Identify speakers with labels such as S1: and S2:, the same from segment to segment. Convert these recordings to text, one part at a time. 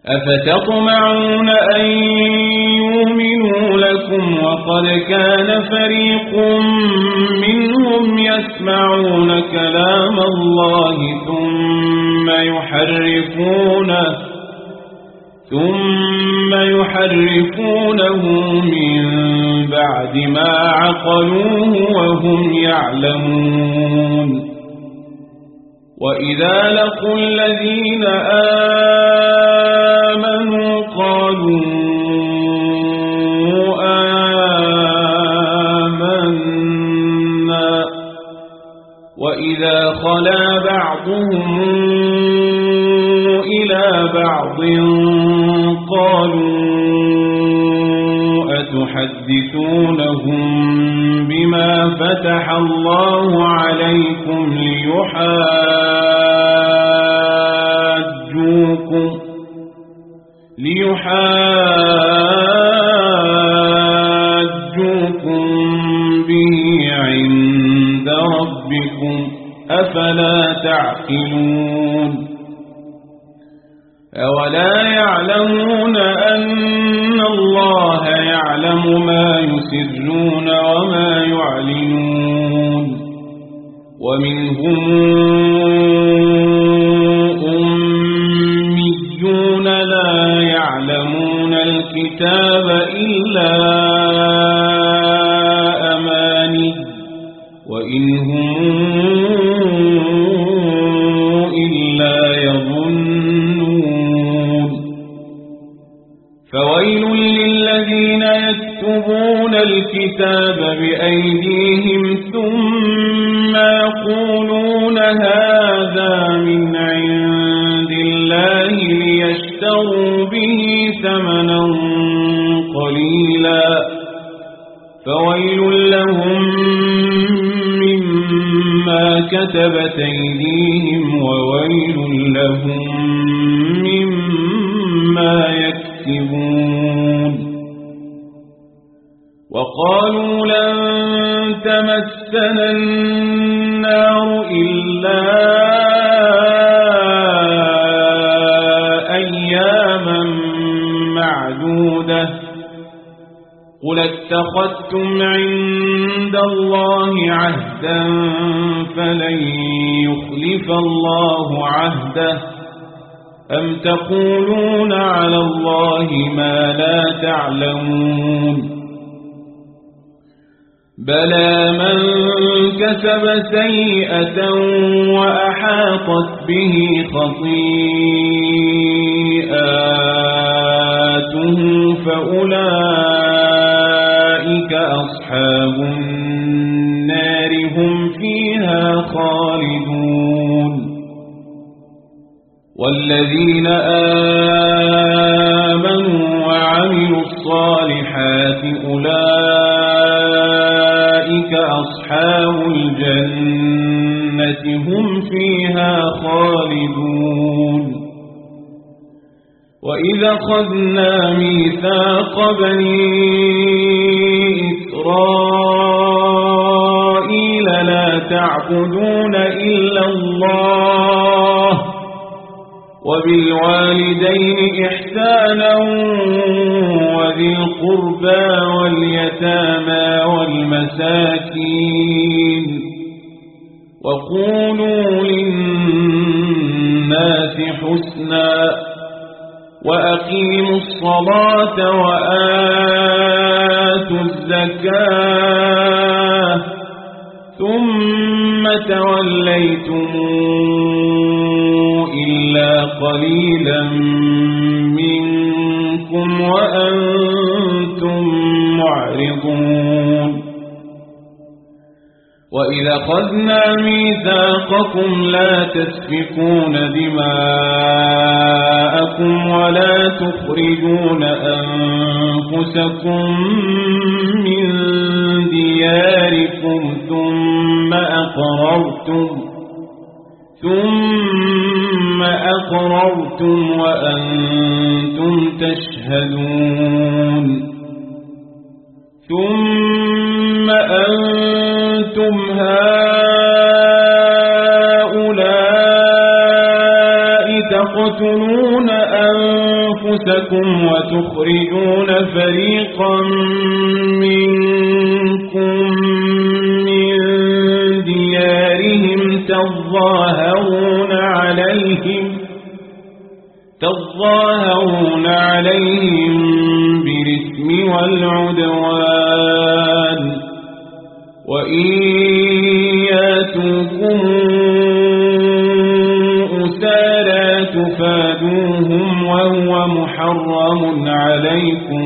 S1: أفتطمعون أن يؤمنوا لكم وقد كان فريق منهم يسمعون كلام الله ثم يحرفونه من بعد ما عقلوه وهم يعلمون وإذا لقوا الذين آمنوا قالوا آمنا وإذا خلا بعضهم إلى بعض قالوا أتحدثونهم بما فتح الله عليكم ليحاجوكم به عند ربكم أفلا تعقلون أولا يعلمون أن الله يعلم ما يسرون وما يعلنون ومنهم أميون لا يعلمون الكتاب إلا أماني وإن هم إلا يظنون فويل للذين يكتبون الكتاب بأيديهم ثم يقولون هذا من عند الله ليشتروا به ثمنا قليلا فويل لهم مما كتبت أيديهم وويل لهم مما يكسبون وقالوا لن تمسنا النار إلا أياما معدودة قل اتخذتم عند الله عهدا فلن يخلف الله عهده أم تقولون على الله ما لا تعلمون بلى من كسب سيئة وأحاطت به خطيئاته فأولئك أصحاب النار هم فيها خالدون والذين آمنوا وعملوا الصالحات أولئك أصحاب الجنة هم فيها خالدون وإذا أخذنا ميثاق بني إسرائيل لا تعبدون إلا الله وبالوالدين إحسانا وذي القربى واليتامى والمساكين وقولوا للناس حسنا وأقيموا الصلاة وآتوا الزكاة ثم توليتم إلا قليلا منكم وأنتم معرضون وإذا أخذنا ميثاقكم لا تسفكون دماءكم ولا تخرجون أنفسكم من دياركم ثم أقررتم وأنتم تشهدون ثم أنتم هؤلاء تقتلون أنفسكم وتخرجون فريقا منكم من ديارهم تظاهرون عليهم بالإثم والعدوان وإن ياتوكم أسارى تفادوهم وهو محرم عليكم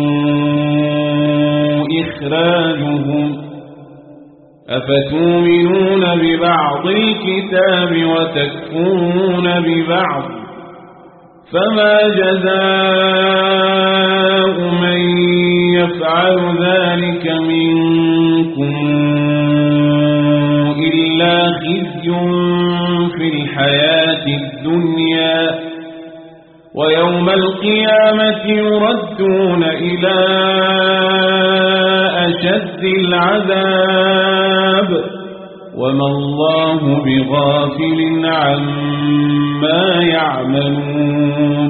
S1: إخراجهم أفتؤمنون ببعض الكتاب وتكفرون ببعض فما جزاء من يفعل ذلك منكم إلا خزي في الحياة الدنيا ويوم القيامة يردون إلى أشد العذاب وما الله بغافل عما يعملون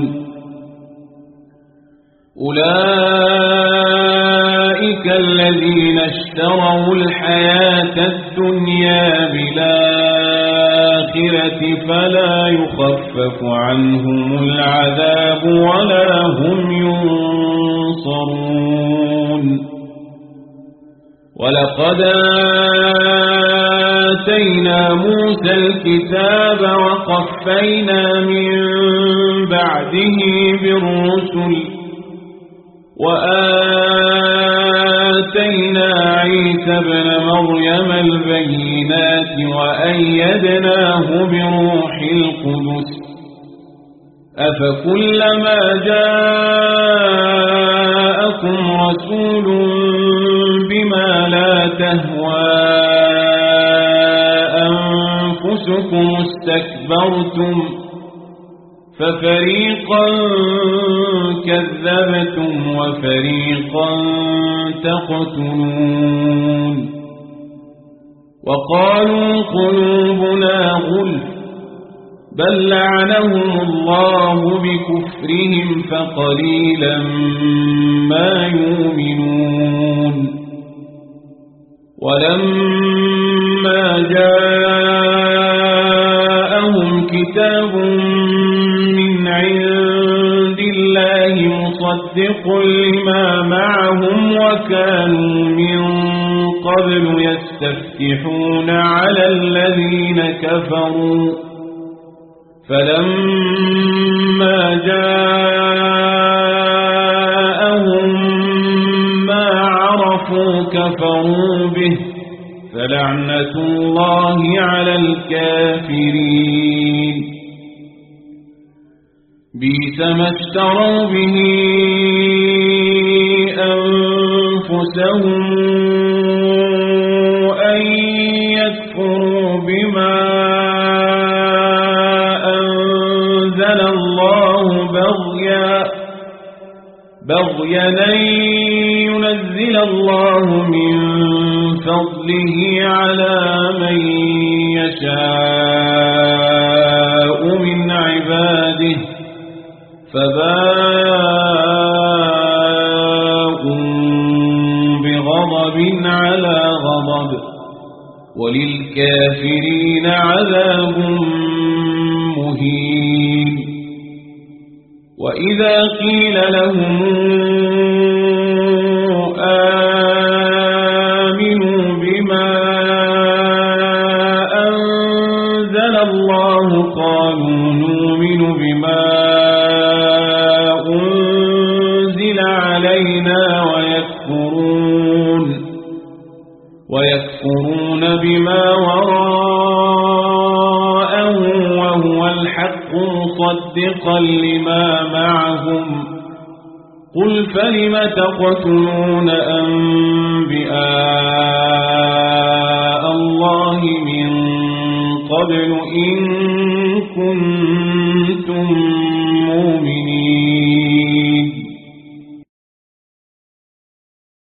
S1: أولئك الذين اشتروا الحياة الدنيا بالآخرة فلا يخفف عنهم العذاب ولا هم ينصرون ولقد آتينا موسى الكتاب وقفينا من بعده بالرسل وآتينا عيسى ابن مريم البينات وأيدناه بروح القدس أفكلما جاءكم رسول بما لا تهوى أنفسكم استكبرتم ففريقا كذبتم وفريقا تقتلون وقالوا قلوبنا غلف بل لعنهم الله بكفرهم فقليلا ما يؤمنون ولما جاءهم كتاب من عند الله مصدق لما معهم وكانوا من قبل يستفتحون على الذين كفروا فلما جاءهم ما عرفوا كفروا به فلعنة الله على الكافرين بئس ما اشتروا به أنفسهم أن يكفروا بما أنزل الله بغيا أن ينزل الله من فضله على من يشاء من عباده فباءوا بغضب على غضب وللكافرين عذاب مهين وإذا قيل لهم آمنوا بما أنزل الله قالوا نؤمن بما أنزل علينا ويكفرون بما وراءه وهو الحق مصدقا لما معهم قل فلم تقتلون أنبياء الله من قبل إن كنتم